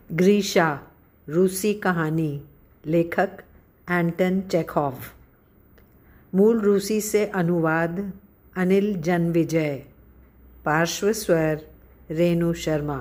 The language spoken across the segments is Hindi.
ग्रीशा, रूसी कहानी, लेखक एंटन चेखोव। मूल रूसी से अनुवाद अनिल जनविजय। पार्श्व स्वर रेणु शर्मा।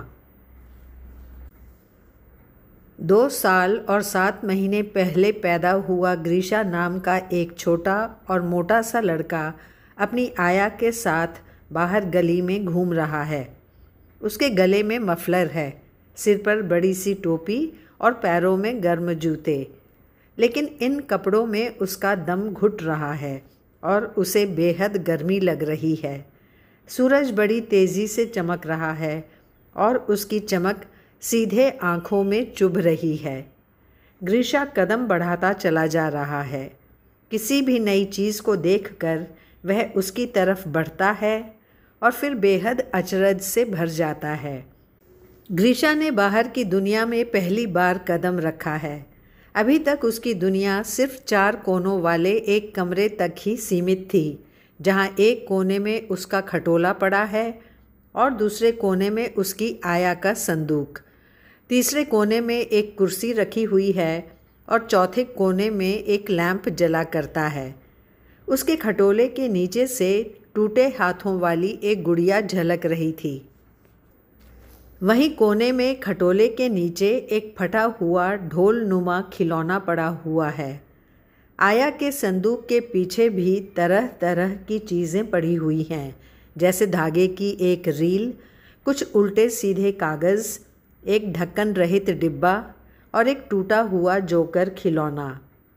2 साल और 7 महीने पहले पैदा हुआ ग्रीशा नाम का एक छोटा और मोटा सा लड़का अपनी आया के साथ बाहर गली में घूम रहा है। उसके गले में मफलर है, सिर पर बड़ी सी टोपी और पैरों में गर्म जूते। लेकिन इन कपड़ों में उसका दम घुट रहा है और उसे बेहद गर्मी लग रही है। सूरज बड़ी तेज़ी से चमक रहा है और उसकी चमक सीधे आँखों में चुभ रही है। ग्रीशा कदम बढ़ाता चला जा रहा है। किसी भी नई चीज़ को देखकर वह उसकी तरफ बढ़ता है और फिर बेहद अचरज से भर जाता है। ग्रीशा ने बाहर की दुनिया में पहली बार कदम रखा है। अभी तक उसकी दुनिया सिर्फ 4 कोनों वाले एक कमरे तक ही सीमित थी, जहां एक कोने में उसका खटोला पड़ा है और दूसरे कोने में उसकी आया का संदूक। तीसरे कोने में एक कुर्सी रखी हुई है और चौथे कोने में एक लैंप जला करता है। उसके खटोले के नीचे से टूटे हाथों वाली एक गुड़िया झलक रही थी। वहीं कोने में खटोले के नीचे एक फटा हुआ ढोल नुमा खिलौना पड़ा हुआ है। आया के संदूक के पीछे भी तरह तरह की चीज़ें पड़ी हुई हैं, जैसे धागे की एक रील, कुछ उल्टे सीधे कागज़, एक ढक्कन रहित डिब्बा और एक टूटा हुआ जोकर खिलौना।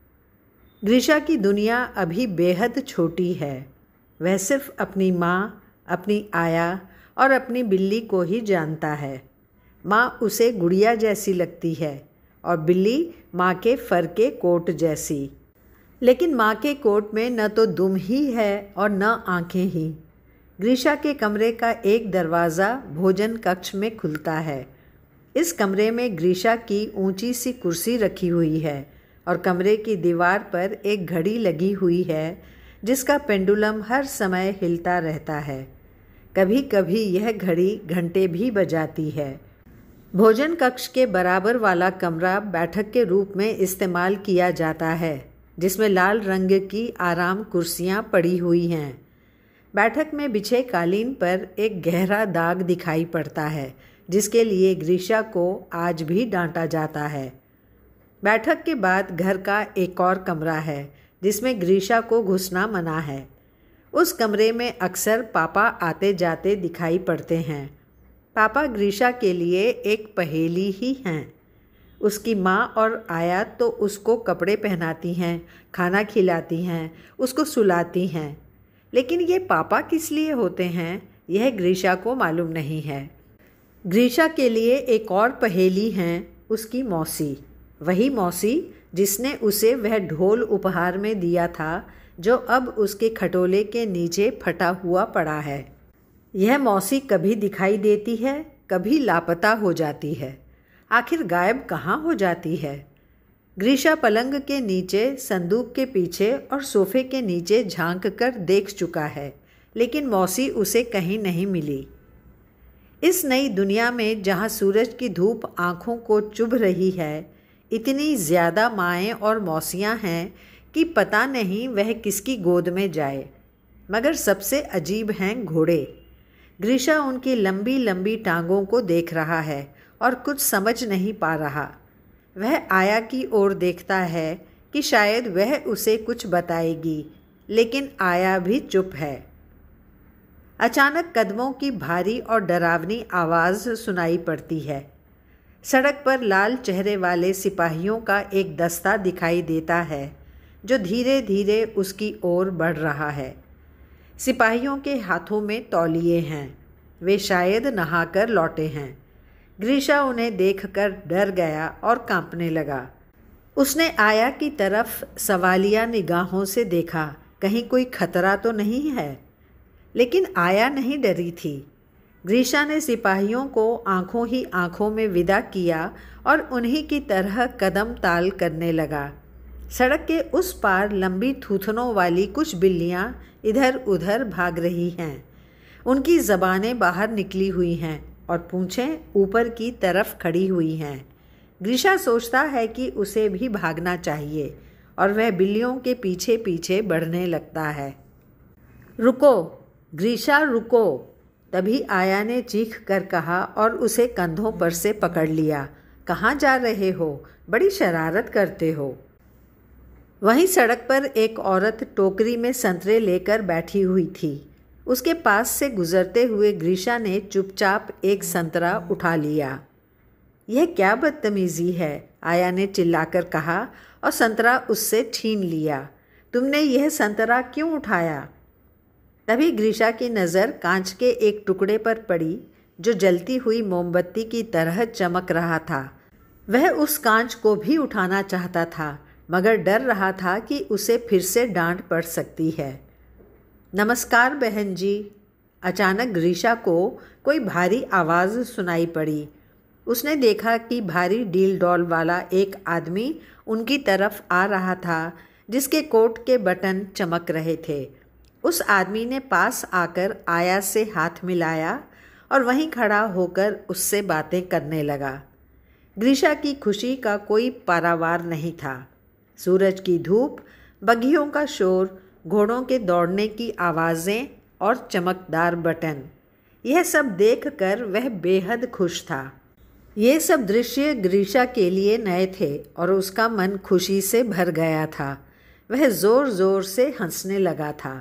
ग्रीशा की दुनिया अभी बेहद छोटी है। वह सिर्फ अपनी माँ, अपनी आया और अपनी बिल्ली को ही जानता है। माँ उसे गुड़िया जैसी लगती है और बिल्ली माँ के फर के कोट जैसी। लेकिन माँ के कोट में न तो दुम ही है और न आँखें ही। ग्रीशा के कमरे का एक दरवाज़ा भोजन कक्ष में खुलता है। इस कमरे में ग्रीशा की ऊंची सी कुर्सी रखी हुई है और कमरे की दीवार पर एक घड़ी लगी हुई है, जिसका पेंडुलम हर समय हिलता रहता है। कभी कभी यह घड़ी घंटे भी बजाती है। भोजन कक्ष के बराबर वाला कमरा बैठक के रूप में इस्तेमाल किया जाता है, जिसमें लाल रंग की आराम कुर्सियां पड़ी हुई हैं। बैठक में बिछे कालीन पर एक गहरा दाग दिखाई पड़ता है, जिसके लिए ग्रीशा को आज भी डांटा जाता है। बैठक के बाद घर का एक और कमरा है, जिसमें ग्रीशा को घुसना मना है। उस कमरे में अक्सर पापा आते जाते दिखाई पड़ते हैं। पापा ग्रीशा के लिए एक पहेली ही हैं। उसकी माँ और आया तो उसको कपड़े पहनाती हैं, खाना खिलाती हैं, उसको सुलाती हैं। लेकिन ये पापा किस लिए होते हैं, यह ग्रीशा को मालूम नहीं है। ग्रीशा के लिए एक और पहेली हैं उसकी मौसी, वही मौसी जिसने उसे वह ढोल उपहार में दिया था, जो अब उसके खटोले के नीचे फटा हुआ पड़ा है। यह मौसी कभी दिखाई देती है, कभी लापता हो जाती है। आखिर गायब कहाँ हो जाती है? ग्रीशा पलंग के नीचे, संदूक के पीछे और सोफे के नीचे झांक कर देख चुका है, लेकिन मौसी उसे कहीं नहीं मिली। इस नई दुनिया में जहाँ सूरज की धूप आँखों को चुभ रही है, इतनी ज़्यादा माएँ और मौसियाँ हैं कि पता नहीं वह किसकी गोद में जाए। मगर सबसे अजीब हैं घोड़े। ग्रीशा उनकी लंबी लंबी टांगों को देख रहा है और कुछ समझ नहीं पा रहा। वह आया की ओर देखता है कि शायद वह उसे कुछ बताएगी, लेकिन आया भी चुप है। अचानक कदमों की भारी और डरावनी आवाज़ सुनाई पड़ती है। सड़क पर लाल चेहरे वाले सिपाहियों का एक दस्ता दिखाई देता है, जो धीरे धीरे उसकी ओर बढ़ रहा है। सिपाहियों के हाथों में तौलिए हैं। वे शायद नहाकर लौटे हैं। ग्रीशा उन्हें देखकर डर गया और कांपने लगा। उसने आया की तरफ सवालिया निगाहों से देखा, कहीं कोई खतरा तो नहीं है। लेकिन आया नहीं डरी थी। ग्रीशा ने सिपाहियों को आंखों ही आंखों में विदा किया और उन्हीं की तरह कदम ताल करने लगा। सड़क के उस पार लंबी थूथनों वाली कुछ बिल्लियाँ इधर उधर भाग रही हैं। उनकी ज़बानें बाहर निकली हुई हैं और पूंछें ऊपर की तरफ खड़ी हुई हैं। ग्रीशा सोचता है कि उसे भी भागना चाहिए और वह बिल्लियों के पीछे पीछे बढ़ने लगता है। रुको ग्रीशा रुको, तभी आया ने चीख कर कहा और उसे कंधों पर से पकड़ लिया। कहाँ जा रहे हो? बड़ी शरारत करते हो। वहीं सड़क पर एक औरत टोकरी में संतरे लेकर बैठी हुई थी। उसके पास से गुजरते हुए ग्रीशा ने चुपचाप एक संतरा उठा लिया। यह क्या बदतमीजी है, आया ने चिल्लाकर कहा और संतरा उससे छीन लिया। तुमने यह संतरा क्यों उठाया? तभी ग्रीशा की नज़र कांच के एक टुकड़े पर पड़ी जो जलती हुई मोमबत्ती की तरह चमक रहा था। वह उस कांच को भी उठाना चाहता था, मगर डर रहा था कि उसे फिर से डांट पड़ सकती है। नमस्कार बहन जी। अचानक ग्रीशा को कोई भारी आवाज़ सुनाई पड़ी। उसने देखा कि भारी डील डॉल वाला एक आदमी उनकी तरफ आ रहा था, जिसके कोट के बटन चमक रहे थे। उस आदमी ने पास आकर आया से हाथ मिलाया और वहीं खड़ा होकर उससे बातें करने लगा। ग्रीशा की खुशी का कोई पारावार नहीं था। सूरज की धूप, बग्घियों का शोर, घोड़ों के दौड़ने की आवाज़ें और चमकदार बटन, यह सब देखकर वह बेहद खुश था। ये सब दृश्य ग्रीशा के लिए नए थे और उसका मन खुशी से भर गया था। वह ज़ोर ज़ोर से हंसने लगा था।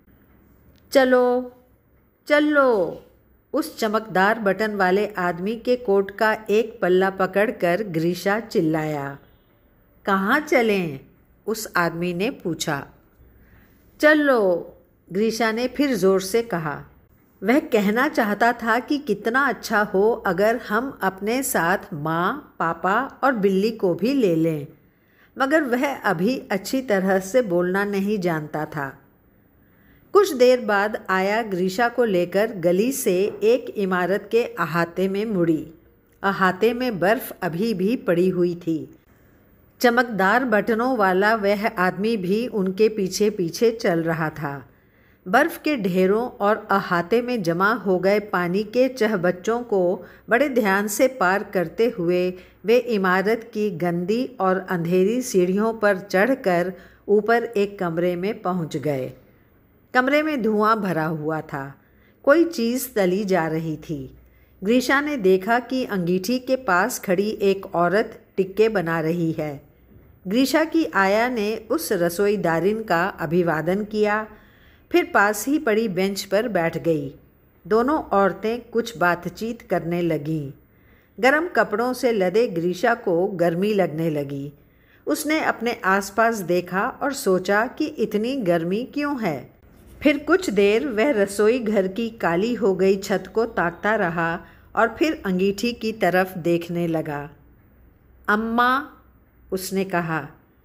चलो चलो, उस चमकदार बटन वाले आदमी के कोट का एक पल्ला पकड़कर ग्रीशा चिल्लाया। कहाँ चलें? उस आदमी ने पूछा। चलो, ग्रीशा ने फिर ज़ोर से कहा। वह कहना चाहता था कि कितना अच्छा हो अगर हम अपने साथ माँ, पापा और बिल्ली को भी ले लें, मगर वह अभी अच्छी तरह से बोलना नहीं जानता था। कुछ देर बाद आया ग्रीशा को लेकर गली से एक इमारत के अहाते में मुड़ी। अहाते में बर्फ़ अभी भी पड़ी हुई थी। चमकदार बटनों वाला वह आदमी भी उनके पीछे पीछे चल रहा था। बर्फ़ के ढेरों और अहाते में जमा हो गए पानी के चहबच्चों को बड़े ध्यान से पार करते हुए वे इमारत की गंदी और अंधेरी सीढ़ियों पर चढ़कर ऊपर एक कमरे में पहुंच गए। कमरे में धुआं भरा हुआ था। कोई चीज़ तली जा रही थी। ग्रीशा ने देखा कि अंगीठी के पास खड़ी एक औरत टिक्के बना रही है। ग्रीशा की आया ने उस रसोईदारिन का अभिवादन किया, फिर पास ही पड़ी बेंच पर बैठ गई। दोनों औरतें कुछ बातचीत करने लगीं। गर्म कपड़ों से लदे ग्रीशा को गर्मी लगने लगी। उसने अपने आसपास देखा और सोचा कि इतनी गर्मी क्यों है। फिर कुछ देर वह रसोई घर की काली हो गई छत को ताकता रहा और फिर अंगीठी की तरफ देखने लगा। अम्मा, उसने कहा।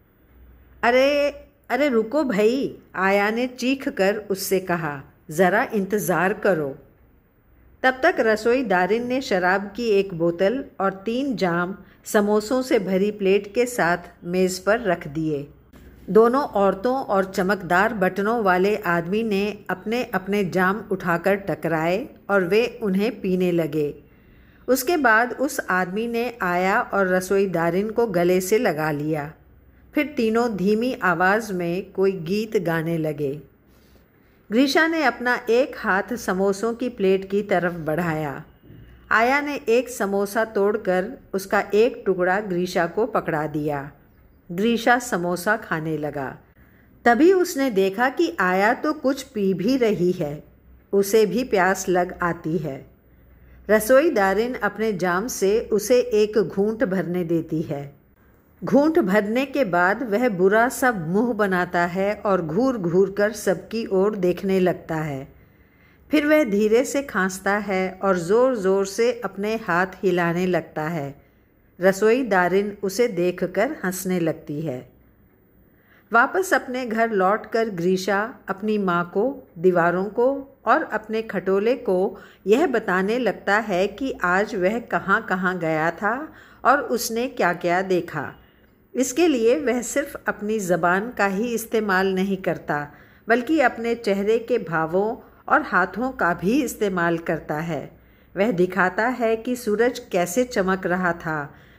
अरे रुको भाई, आया ने चीख कर उससे कहा। ज़रा इंतज़ार करो। तब तक रसोईदारिन ने शराब की एक बोतल और 3 जाम समोसों से भरी प्लेट के साथ मेज़ पर रख दिए। दोनों औरतों और चमकदार बटनों वाले आदमी ने अपने अपने जाम उठाकर टकराए और वे उन्हें पीने लगे। उसके बाद उस आदमी ने आया और रसोईदारिन को गले से लगा लिया। फिर तीनों धीमी आवाज़ में कोई गीत गाने लगे। ग्रीशा ने अपना एक हाथ समोसों की प्लेट की तरफ बढ़ाया। आया ने एक समोसा तोड़कर उसका एक टुकड़ा ग्रीशा को पकड़ा दिया। ग्रीशा समोसा खाने लगा। तभी उसने देखा कि आया तो कुछ पी भी रही है। उसे भी प्यास लग आती है। रसोईदारिन अपने जाम से उसे एक घूंट भरने देती है। घूंट भरने के बाद वह बुरा सा मुंह बनाता है और घूर घूर कर सबकी ओर देखने लगता है। फिर वह धीरे से खांसता है और ज़ोर ज़ोर से अपने हाथ हिलाने लगता है। रसोईदारिन उसे देखकर हंसने लगती है। वापस अपने घर लौटकर ग्रीशा अपनी माँ को, दीवारों को और अपने खटोले को यह बताने लगता है कि आज वह कहाँ कहाँ गया था और उसने क्या क्या देखा। इसके लिए वह सिर्फ अपनी ज़बान का ही इस्तेमाल नहीं करता, बल्कि अपने चेहरे के भावों और हाथों का भी इस्तेमाल करता है। वह दिखाता है कि सूरज कैसे चमक रहा था,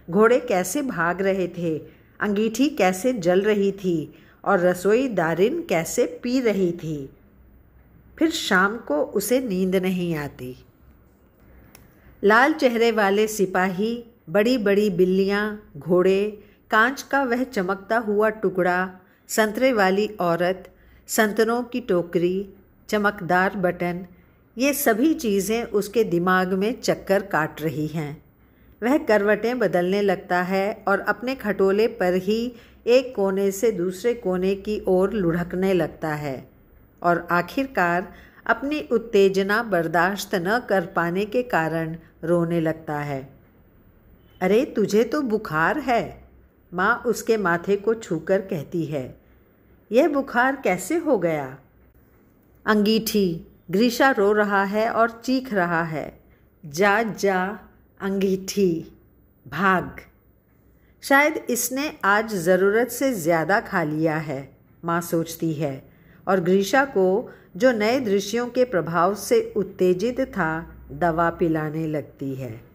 घोड़े कैसे भाग रहे थे, अंगीठी कैसे जल रही थी और रसोई दारिन कैसे पी रही थी। फिर शाम को उसे नींद नहीं आती। लाल चेहरे वाले सिपाही, बड़ी बड़ी बिल्लियाँ, घोड़े, कांच का वह चमकता हुआ टुकड़ा, संतरे वाली औरत, संतरों की टोकरी, चमकदार बटन, ये सभी चीज़ें उसके दिमाग में चक्कर काट रही हैं। वह करवटें बदलने लगता है और अपने खटोले पर ही एक कोने से दूसरे कोने की ओर लुढ़कने लगता है और आखिरकार अपनी उत्तेजना बर्दाश्त न कर पाने के कारण रोने लगता है। अरे तुझे तो बुखार है, माँ उसके माथे को छूकर कहती है। यह बुखार कैसे हो गया? अंगीठी, ग्रीशा रो रहा है और चीख रहा है, जा जा अंगीठी, भाग। शायद इसने आज ज़रूरत से ज़्यादा खा लिया है, माँ सोचती है और ग्रीशा को, जो नए दृश्यों के प्रभाव से उत्तेजित था, दवा पिलाने लगती है।